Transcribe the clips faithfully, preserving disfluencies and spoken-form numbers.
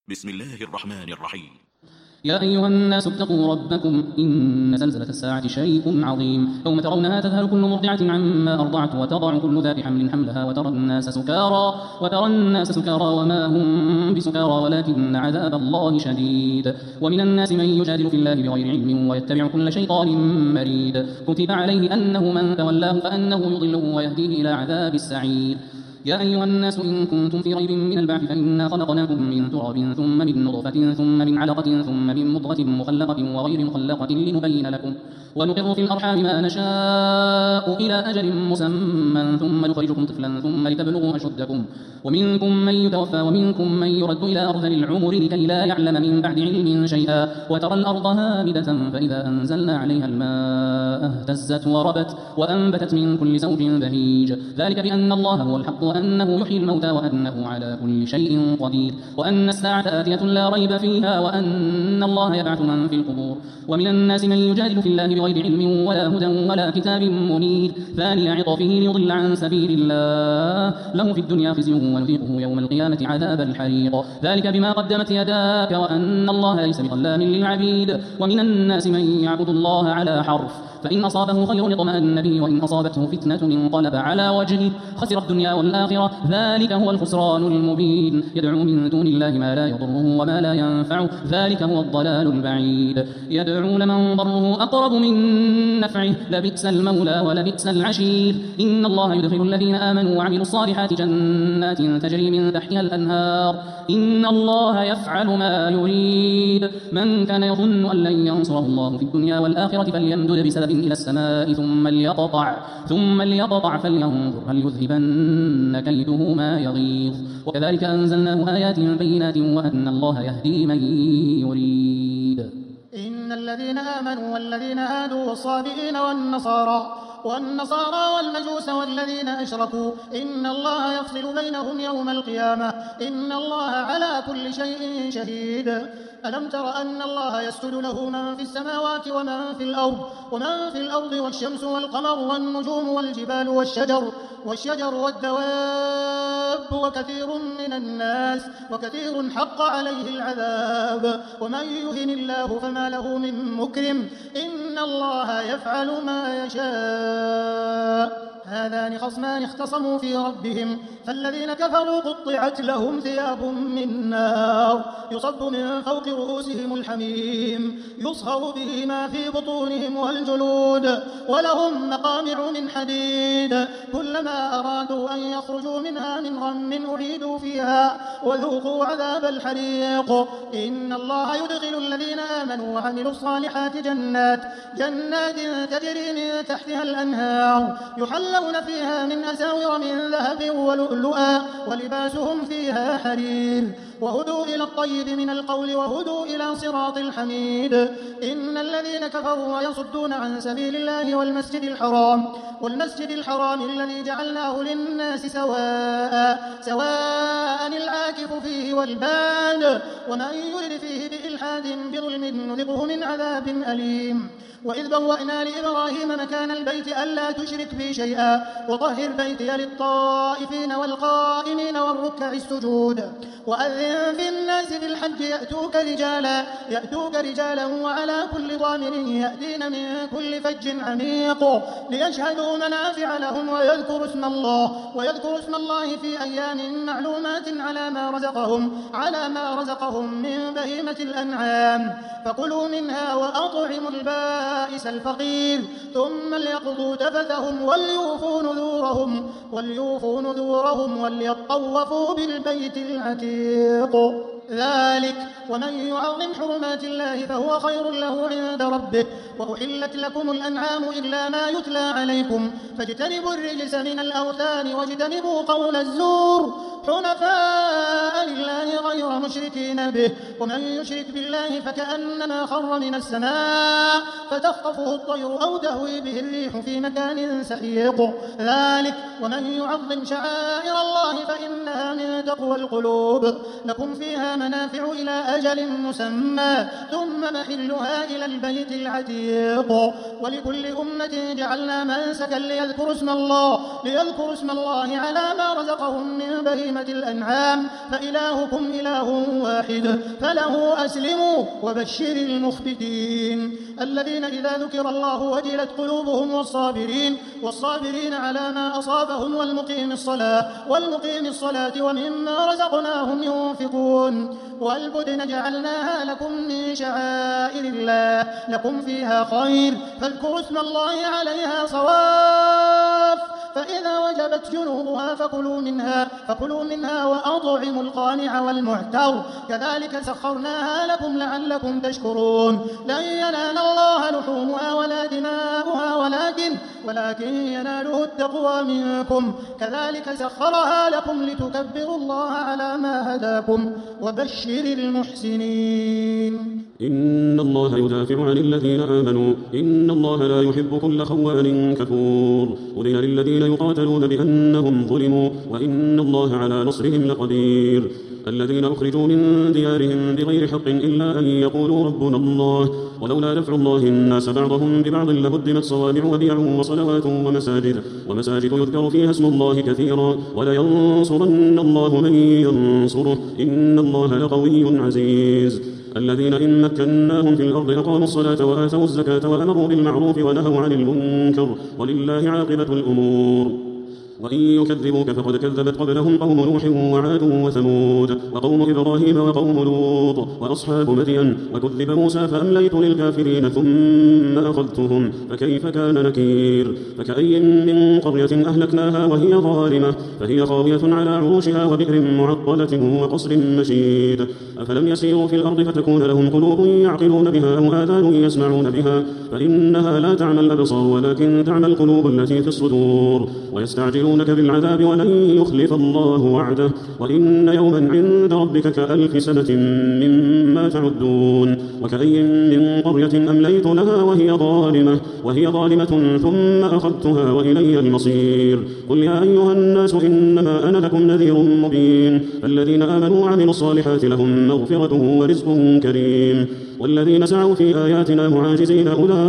بسم الله الرحمن الرحيم. يا أيها الناس اتقوا ربكم إن زلزلة الساعة شيء عظيم يوم ترونها تذهل كل مرضعة عما أرضعت وتضع كل ذات حمل حملها وترى الناس سكارى وترى الناس سكارى وما هم بسكارى ولكن عذاب الله شديد. ومن الناس من يجادل في الله بغير علم ويتبع كل شيطان مريد كتب عليه أنه من تولاه فأنه يضله ويهديه إلى عذاب السعير. يا أيها الناس إن كنتم في ريب من البعث فإنا خلقناكم من تراب ثم من نطفة ثم من علقة ثم من مضغة مخلقة وغير مخلقة لنبين لكم ونقر في الأرحام ما نشاء إلى أجل مسمى ثم نخرجكم طفلا ثم لتبلغوا أشدكم ومنكم من يتوفى ومنكم من يرد إلى أرذل العمر لكي لا يعلم من بعد علم شيئا وترى الأرض هامدة فإذا أنزلنا عليها الماء اهتزت وربت وأنبتت من كل زوج بهيج ذلك بأن الله هو الحق وأنه يحيي الموتى وأنه على كل شيء قدير وأن الساعة آتية لا ريب فيها وأن الله يبعث من في القبور. ومن الناس من يجادل في الله بغير علم ولا هدى ولا كتاب منير ثاني عطفه ليضل عن سبيل الله له في الدنيا خزي ونذيقه يوم القيامة عذاب الحريق ذلك بما قدمت يداك وأن الله ليس بظلام للعبيد. ومن الناس من يعبد الله على حرف فإن أصابه خير اطمأن به وإن أصابته فتنة انقلب على وجهه خسر الدنيا والآخرة ذلك هو الخسران المبين. يدعو من دون الله ما لا يضره وما لا ينفعه ذلك هو الضلال البعيد. يدعو لمن ضره أقرب من نفعه لبئس المولى ولبئس العشير. إن الله يدخل الذين آمنوا وعملوا الصالحات جنات تجري من تحتها الأنهار إن الله يفعل ما يريد. من كان يظن أن لن ينصره الله في الدنيا والآخرة فليمدد بسبب إلى السماء ثم ليقطع ثم ليقطع فلينظر هل يذهبن كيده ما يغيظ. وكذلك أنزلناه آيات بينات وأن الله يهدي من يريد. إن الذين آمنوا والذين هادوا والصابئين والنصارى والنصارى والمجوس والذين أشركوا إن الله يفصل بينهم يوم القيامة إن الله على كل شيء شهيد. ألم تر أن الله يسجد له من في السماوات ومن في الأرض ومن في الأرض والشمس والقمر والنجوم والجبال والشجر والشجر والدواب وكثير من الناس وكثير حق عليه العذاب ومن يهن الله فما له من مكرم إن الله يفعل ما يشاء. هذان خصمان اختصموا في ربهم فالذين كفروا قطعت لهم ثياب من نار يصب من فوق رؤوسهم الحميم يصهر به ما في بطونهم والجلود ولهم مقامع من حديد كلما أرادوا أن يخرجوا منها من غم أعيدوا فيها وذوقوا عذاب الحريق. إن الله يدخل الذين آمنوا وعملوا الصالحات جنات جنات تجري من تحتها الأنهار يحلون فيها من أساور من ذهب ولؤلؤا ولباسهم فيها حرير وهدوا إلى الطيب من القول وهدوا إلى صراط الحميد. إن الذين كفروا ويصدون عن سبيل الله والمسجد الحرام والمسجد الحرام الذي جعلناه للناس سواء سواء العاكف فيه والباد ومن يرد فيه بإلحاد بظلم نذقه من عذاب أليم. وإذ بوأنا لإبراهيم مكان البيت ألا تشرك بي شيئا وطهر بيتي للطائفين والقائمين والركع السجود. وأذن في الناس بالحج يأتوك رجالا يأتوك رجالا وعلى كل ضامر يأتين من كل فج عميق ليشهدوا منافع لهم ويذكروا اسم الله ويذكروا اسم الله في أيام معلومات على ما رزقهم على ما رزقهم من بهيمة الأنعام فكلوا منها وأطعموا البائس الفقير ثم ليقضوا تفثهم وليوفوا نذورهم وليوفوا نذورهم وليطوفوا بالبيت العتيق. ذلك ومن يعظم حرمات الله فهو خير له عند ربه. وأحلت لكم الأنعام إلا ما يتلى عليكم فاجتنبوا الرجس من الأوثان واجتنبوا قول الزور حنفاء لله غير مشركين به ومن يشرك بالله فكأنما خر من السماء فتخطفه الطير أو تهوي به الريح في مكان سحيق. ذلك ومن يعظم شعائر الله فإنها من تقوى القلوب. لكم فيها منافع إلى أجل مسمى ثم محلها إلى البيت العتيق ولكل أمة جعلنا منسكا ليذكروا اسم الله ليذكروا اسم الله على ما رزقهم من بهيمة الأنعام فإلهكم إله واحد فله أسلموا وبشر المخبتين الذين إذا ذكر الله وجلت قلوبهم والصابرين والصابرين على ما أصابهم والمقيم الصلاة والمقيم الصلاة ومما رزقناهم ينفقون والبدن جعلناها لكم من شعائر الله لكم فيها خير فاذكروا اسم الله عليها صواف فإذا وجبت جنوبها فكلوا منها فكلوا منها وأطعموا القانع والمعتر كذلك سخرناها لكم لعلكم تشكرون لن ينال الله لحومها ولا دماؤها ولكن ولكن يناله التقوى منكم كذلك سخرها لكم لتكبروا الله على ما هداكم وبشر المحسنين إن الله يدافع عن الذين آمنوا إن الله لا يحب كل خوان كفور أذن للذين يقاتلون بأنهم ظلموا وإن الله على نصرهم لقدير الذين أخرجوا من ديارهم بغير حق إلا أن يقولوا ربنا الله ولولا دفع الله الناس بعضهم ببعض لهدمت صوامع وبيع وصلوات ومساجد ومساجد يذكر فيها اسم الله كثيرا ولينصرن الله من ينصره إن الله لقوي عزيز الذين إن مكناهم في الأرض أقاموا الصلاة وآتوا الزكاة وأمروا بالمعروف ونهوا عن المنكر ولله عاقبة الأمور وإن يكذبوك فقد كذبت قبلهم قوم نوح وعاد وثمود وقوم إبراهيم وقوم لوط وأصحاب مدين وكذب موسى فأمليت للكافرين ثم أخذتهم فكيف كان نكير فكأي من قرية أهلكناها وهي ظالمة فهي خاوية على عروشها وبئر معطلة وقصر مشيد أفلم يسيروا في الأرض فتكون لهم قلوب يعقلون بها أو آذان يسمعون بها فإنها لا تعمى الأبصار ولكن تعمى القلوب التي في الصدور ويستعجلون بالعذاب ولن يخلف الله وعده وإن يوما عند ربك كألف سنة مما تعدون وكأي من قرية أمليت لها وهي ظالمة وهي ظالمة ثم أخذتها وإلي المصير قل يا أيها الناس إنما أنا لكم نذير مبين فالذين آمنوا وعملوا الصالحات لهم مغفرة ورزق كريم والذين سعوا في آياتنا معاجزين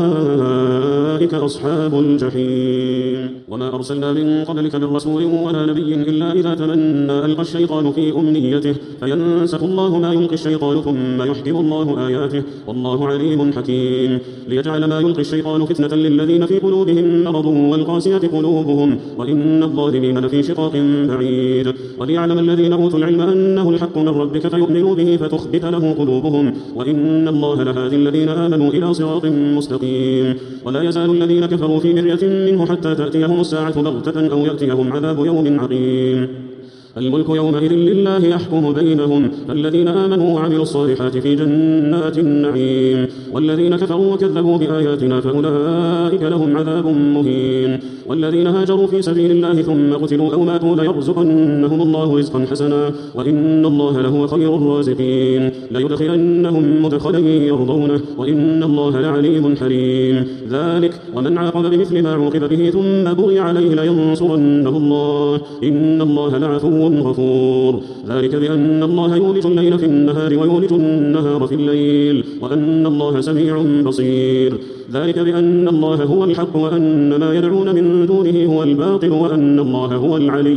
أولئك أصحاب الجحيم وما أرسلنا من قبلك من رسول ولا نبي إلا إذا تمنى ألقى الشيطان في أمنيته فينسخ الله ما يلقي الشيطان ثم يحكم الله آياته والله عليم حكيم ليجعل ما يلقي الشيطان فتنة للذين في قلوبهم مرض والقاسية قلوبهم وإن الظالمين لفي شقاق بعيد وليعلم الذين أوتوا العلم أنه الحق من ربك فيؤمنوا به فتخبت له قلوبهم وإن الله لهادي الذين آمنوا إلى صراط مستقيم ولا يزال الذين كفروا في مرية منه حتى تأتيهم الساعة بغتة أو يأتيهم عذاب يوم عقيم الملك يومئذ لله يحكم بينهم فالذين آمنوا وعملوا الصالحات في جنات النعيم والذين كفروا وكذبوا بآياتنا فأولئك لهم عذاب مهين والذين هاجروا في سبيل الله ثم قتلوا أو ماتوا ليرزقنهم الله رزقا حسنا وإن الله لهو خير الرازقين ليدخلنهم مدخلا يرضونه وإن الله لعليم حليم ذلك ومن عاقب بمثل ما عوقب به ثم بغي عليه لينصرنه الله إن الله لعفو غفور ذلك بأن الله يولج الليل في النهار ويولج النهار في الليل وأن الله سميع بصير ذلك بأن الله هو الحق وأن ما يدعون من دونه هو الباطل وأن الله هو العلي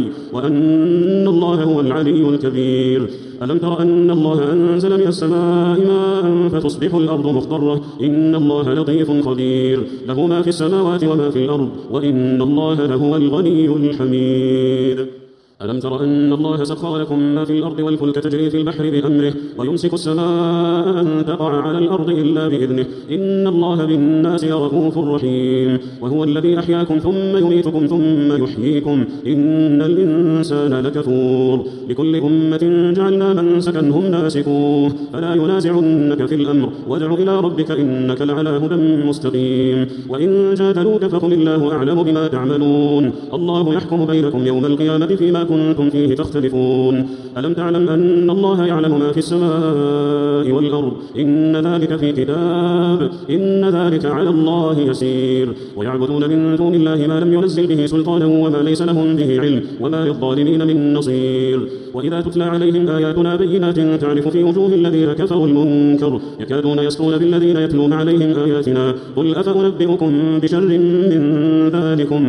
وأن الله هو العلي الكبير ألم تر أن الله أنزل من السماء ماء فتصبح الأرض مخضرة إن الله لطيف خبير له ما في السماوات وما في الأرض وإن الله لهو الغني الحميد ألم تر أن الله سخر لكم ما في الأرض والفلك تجري في البحر بأمره ويمسك السماء أن تقع على الأرض إلا بإذنه إن الله بالناس رؤوف رحيم وهو الذي أحياكم ثم يميتكم ثم يحييكم إن الإنسان لكفور لكل أمة جعلنا منسكا هم ناسكوه فلا ينازعنك في الأمر وادع إلى ربك إنك لعلى هدى مستقيم وإن جادلوك فقل الله أعلم بما تعملون الله يحكم بينكم يوم القيامة فيما كنتم فيه تختلفون ألم تعلم أن الله يعلم ما في السماء والأرض إن ذلك في كتاب إن ذلك على الله يسير ويعبدون من دون الله ما لم ينزل به سلطانا وما ليس لهم به علم وما للظالمين من نصير وإذا تتلى عليهم آياتنا بينات تعرف في وجوه الذين كفروا المنكر يكادون يسطون بالذين يتلون عليهم آياتنا قل أفأنبئكم بشر من ذلكم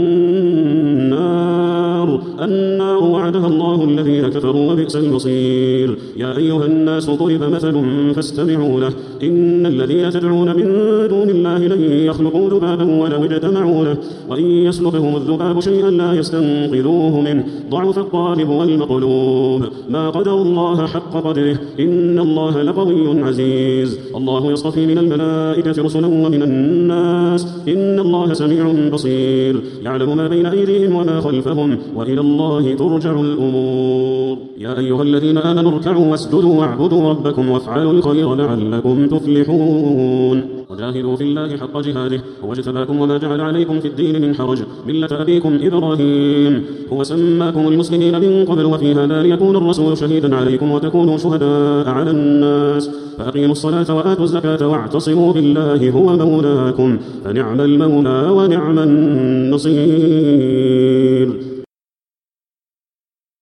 النار النار وعدها الله الذين كفروا وبئس المصير يا أيها الناس ضرب مثل فاستمعوا له إن الذين تدعون من دون الله لن يخلقوا ذبابا ولو اجتمعوا له وإن يسلبهم الذباب شيئا لا يستنقذوه منه ضعف الطالب والمطلوب ما قدر الله حق قدره إن الله لقوي عزيز الله يصطفي من الملائكة رسلا ومن الناس إن الله سميع بصير يعلم ما بين أيديهم وما خلفهم وإلى الله ترجع الأمور يا أيها الذين آمنوا اركعوا واسجدوا واعبدوا ربكم وافعلوا الخير لعلكم تفلحون وجاهدوا في الله حق جهاده هو اجتباكم وما جعل عليكم في الدين من حرج ملة أبيكم إبراهيم هو سماكم المسلمين من قبل وفي هذا ليكون الرسول شهيدا عليكم وتكونوا شهداء على الناس فأقيموا الصلاة وآتوا الزكاة واعتصموا بالله هو مولاكم فنعم المولى ونعم النصير